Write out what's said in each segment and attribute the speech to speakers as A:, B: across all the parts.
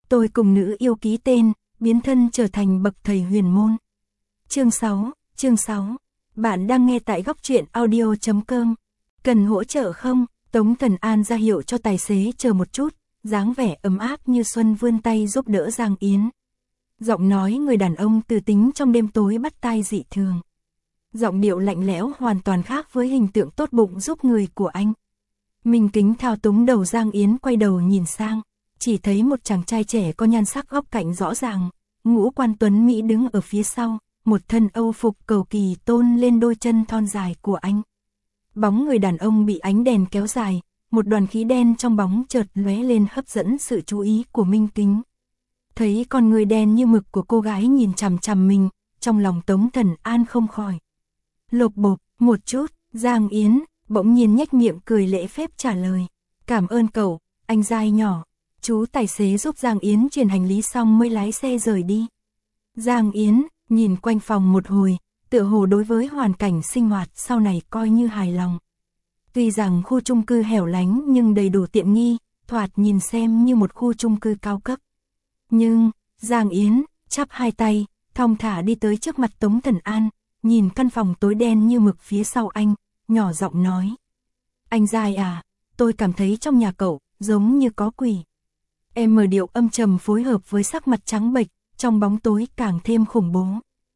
A: tôi cùng nữ yêu ký tên, biến thân trở thành bậc thầy huyền môn. Chương 6, bạn đang nghe tại góc truyện audio.com. Cần hỗ trợ không? Tống Thần An ra hiệu cho tài xế chờ một chút, dáng vẻ ấm áp như xuân vươn tay giúp đỡ Giang Yến. Giọng nói người đàn ông từ tính trong đêm tối bắt tai dị thường. Giọng điệu lạnh lẽo hoàn toàn khác với hình tượng tốt bụng giúp người của anh. Minh Kính thao túng đầu Giang Yến quay đầu nhìn sang, chỉ thấy một chàng trai trẻ có nhan sắc góc cạnh rõ ràng, ngũ quan tuấn Mỹ đứng ở phía sau, một thân Âu phục cầu kỳ tôn lên đôi chân thon dài của anh. Bóng người đàn ông bị ánh đèn kéo dài, một đoàn khí đen trong bóng chợt lóe lên hấp dẫn sự chú ý của Minh Kính. Thấy con người đen như mực của cô gái nhìn chằm chằm mình, trong lòng Tống Thần An không khỏi lột bột một chút. Giang Yến bỗng nhiên nhếch miệng cười lễ phép trả lời, cảm ơn cậu, anh giai nhỏ. Chú tài xế giúp Giang Yến chuyển hành lý xong mới lái xe rời đi. Giang Yến nhìn quanh phòng một hồi, tựa hồ đối với hoàn cảnh sinh hoạt sau này coi như hài lòng. Tuy rằng khu chung cư hẻo lánh nhưng đầy đủ tiện nghi, thoạt nhìn xem như một khu chung cư cao cấp. Nhưng, Giang Yến chắp hai tay, thong thả đi tới trước mặt Tống Thần An, nhìn căn phòng tối đen như mực phía sau anh, nhỏ giọng nói. Anh giai à, tôi cảm thấy trong nhà cậu, giống như có quỷ. Em mở điệu âm trầm phối hợp với sắc mặt trắng bệch, trong bóng tối càng thêm khủng bố.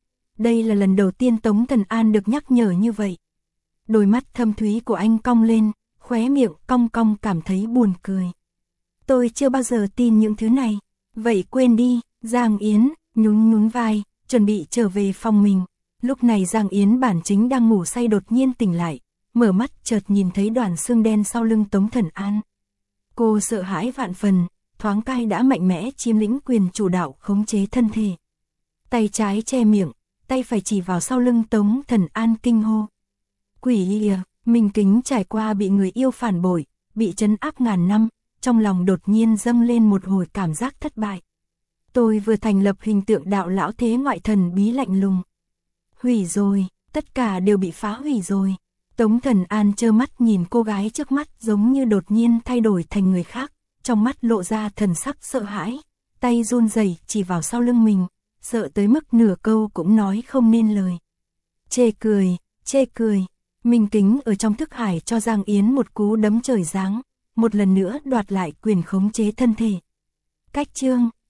A: Đây là lần đầu tiên Tống Thần An được nhắc nhở như vậy. Đôi mắt thâm thúy của anh cong lên, khóe miệng cong cong cảm thấy buồn cười. Tôi chưa bao giờ tin những thứ này. Vậy quên đi, Giang Yến nhún nhún vai, chuẩn bị trở về phòng mình. Lúc này Giang Yến bản chính đang ngủ say đột nhiên tỉnh lại, mở mắt chợt nhìn thấy đoàn xương đen sau lưng Tống Thần An. Cô sợ hãi vạn phần, thoáng cai đã mạnh mẽ chiếm lĩnh quyền chủ đạo khống chế thân thể. Tay trái che miệng, tay phải chỉ vào sau lưng Tống Thần An kinh hô. Quỷ lìa, Minh Kính trải qua bị người yêu phản bội, bị trấn áp ngàn năm, trong lòng đột nhiên dâng lên một hồi cảm giác thất bại. Tôi vừa thành lập hình tượng đạo lão thế ngoại thần bí lạnh lùng. Hủy rồi, tất cả đều bị phá hủy rồi. Tống Thần An trơ mắt nhìn cô gái trước mắt giống như đột nhiên thay đổi thành người khác, trong mắt lộ ra thần sắc sợ hãi, tay run rẩy chỉ vào sau lưng mình, sợ tới mức nửa câu cũng nói không nên lời. Chê cười, Minh Kính ở trong thức hải cho Giang Yến một cú đấm trời giáng, một lần nữa đoạt lại quyền khống chế thân thể. Cách chương